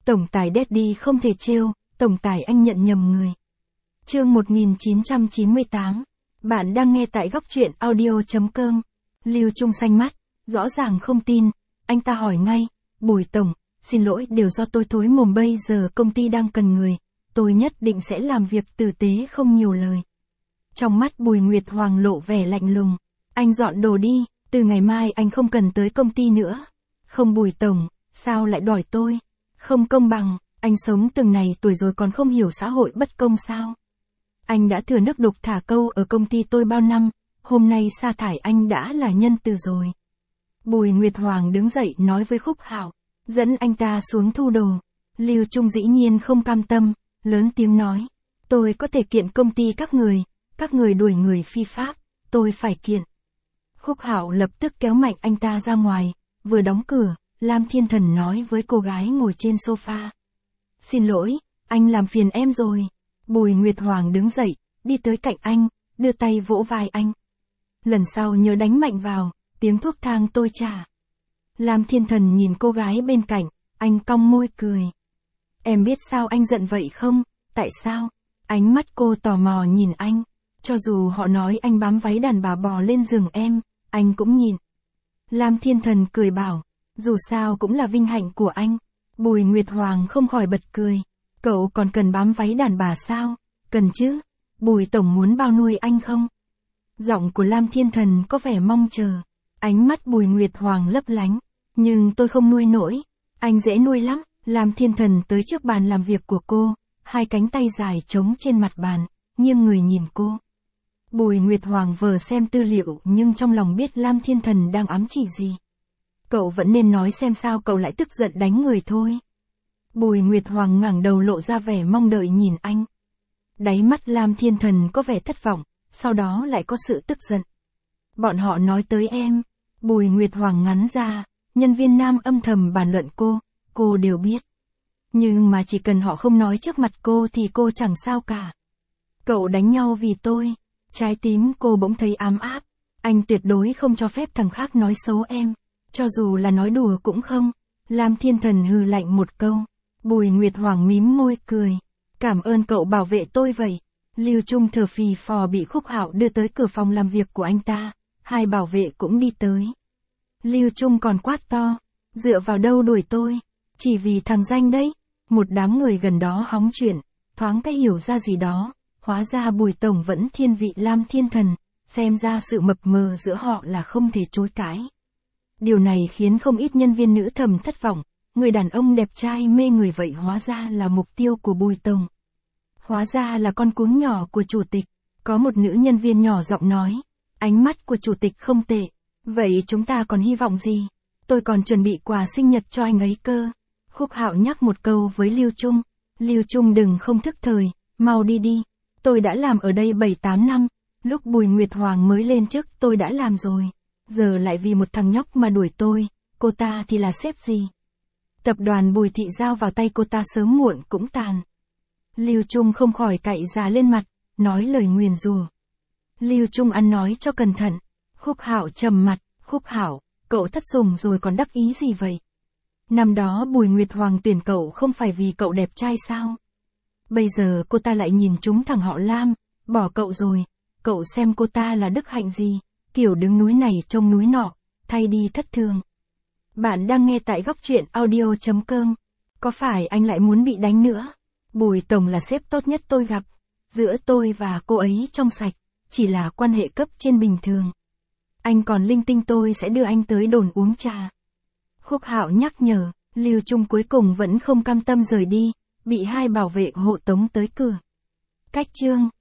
Tổng tài Daddy không thể trêu, tổng tài anh nhận nhầm người. Chương 1998. Bạn đang nghe tại góc truyện audio.com. Lưu Trung xanh mắt, rõ ràng không tin, anh ta hỏi ngay, Bùi tổng, xin lỗi, đều do tôi thối mồm, bây giờ công ty đang cần người, tôi nhất định sẽ làm việc tử tế không nhiều lời. Trong mắt Bùi Nguyệt Hoàng lộ vẻ lạnh lùng, anh dọn đồ đi, từ ngày mai anh không cần tới công ty nữa. Không Bùi tổng, sao lại đòi tôi? Không công bằng, anh sống từng này tuổi rồi còn không hiểu xã hội bất công sao? Anh đã thừa nước đục thả câu ở công ty tôi bao năm, hôm nay sa thải anh đã là nhân từ rồi. Bùi Nguyệt Hoàng đứng dậy nói với Khúc Hạo, dẫn anh ta xuống thu đồ. Lưu Trung dĩ nhiên không cam tâm, lớn tiếng nói, tôi có thể kiện công ty các người đuổi người phi pháp, tôi phải kiện. Khúc Hạo lập tức kéo mạnh anh ta ra ngoài, vừa đóng cửa, Lam Thiên Thần nói với cô gái ngồi trên sofa. Xin lỗi, anh làm phiền em rồi. Bùi Nguyệt Hoàng đứng dậy, đi tới cạnh anh, đưa tay vỗ vai anh. Lần sau nhớ đánh mạnh vào, tiếng thuốc thang tôi trả. Lam Thiên Thần nhìn cô gái bên cạnh, anh cong môi cười. Em biết sao anh giận vậy không? Tại sao? Ánh mắt cô tò mò nhìn anh. Cho dù họ nói anh bám váy đàn bà bò lên giường em, anh cũng nhìn. Lam Thiên Thần cười bảo, dù sao cũng là vinh hạnh của anh. Bùi Nguyệt Hoàng không khỏi bật cười. Cậu còn cần bám váy đàn bà sao? Cần chứ. Bùi tổng muốn bao nuôi anh không? Giọng của Lam Thiên Thần có vẻ mong chờ. Ánh mắt Bùi Nguyệt Hoàng lấp lánh. Nhưng tôi không nuôi nổi. Anh dễ nuôi lắm. Lam Thiên Thần tới trước bàn làm việc của cô, hai cánh tay dài trống trên mặt bàn, nghiêng người nhìn cô. Bùi Nguyệt Hoàng vờ xem tư liệu nhưng trong lòng biết Lam Thiên Thần đang ám chỉ gì. Cậu vẫn nên nói xem sao cậu lại tức giận đánh người thôi. Bùi Nguyệt Hoàng ngẩng đầu lộ ra vẻ mong đợi nhìn anh. Đáy mắt Lam Thiên Thần có vẻ thất vọng, sau đó lại có sự tức giận. Bọn họ nói tới em. Bùi Nguyệt Hoàng ngắn ra, nhân viên nam âm thầm bàn luận cô đều biết. Nhưng mà chỉ cần họ không nói trước mặt cô thì cô chẳng sao cả. Cậu đánh nhau vì tôi. Trái tim cô bỗng thấy ấm áp. Anh tuyệt đối không cho phép thằng khác nói xấu em. Cho dù là nói đùa cũng không. Lam Thiên Thần hừ lạnh một câu. Bùi Nguyệt Hoàng mím môi cười. Cảm ơn cậu bảo vệ tôi vậy. Lưu Trung thở phì phò bị Khúc Hạo đưa tới cửa phòng làm việc của anh ta. Hai bảo vệ cũng đi tới. Lưu Trung còn quát to. Dựa vào đâu đuổi tôi? Chỉ vì thằng danh đấy. Một đám người gần đó hóng chuyện. Thoáng cái hiểu ra gì đó. Hóa ra Bùi tổng vẫn thiên vị Lam Thiên Thần. Xem ra sự mập mờ giữa họ là không thể chối cãi. Điều này khiến không ít nhân viên nữ thầm thất vọng. Người đàn ông đẹp trai mê người vậy hóa ra là mục tiêu của Bùi tổng. Hóa ra là con cún nhỏ của chủ tịch. Có một nữ nhân viên nhỏ giọng nói. Ánh mắt của chủ tịch không tệ. Vậy chúng ta còn hy vọng gì? Tôi còn chuẩn bị quà sinh nhật cho anh ấy cơ. Khúc Hạo nhắc một câu với Lưu Trung. Lưu Trung đừng không thức thời, mau đi đi. Tôi đã làm ở đây 7-8 năm. Lúc Bùi Nguyệt Hoàng mới lên chức tôi đã làm rồi. Giờ lại vì một thằng nhóc mà đuổi tôi. Cô ta thì là sếp gì? Tập đoàn Bùi Thị giao vào tay cô ta sớm muộn cũng tàn. Lưu Trung không khỏi cạy già lên mặt, nói lời nguyền rủa. Lưu Trung ăn nói cho cẩn thận. Khúc Hạo trầm mặt. Khúc Hạo, cậu thất sủng rồi còn đắc ý gì vậy? Năm đó Bùi Nguyệt Hoàng tuyển cậu không phải vì cậu đẹp trai sao? Bây giờ cô ta lại nhìn trúng thằng họ Lam, bỏ cậu rồi. Cậu xem cô ta là đức hạnh gì? Kiểu đứng núi này trông núi nọ, thay đi thất thường. Bạn đang nghe tại góc truyện audio.com. Có phải anh lại muốn bị đánh nữa? Bùi tổng là sếp tốt nhất tôi gặp. Giữa tôi và cô ấy trong sạch, chỉ là quan hệ cấp trên bình thường. Anh còn linh tinh tôi sẽ đưa anh tới đồn uống trà. Khúc Hạo nhắc nhở, Lưu Trung cuối cùng vẫn không cam tâm rời đi, bị hai bảo vệ hộ tống tới cửa. Cách chương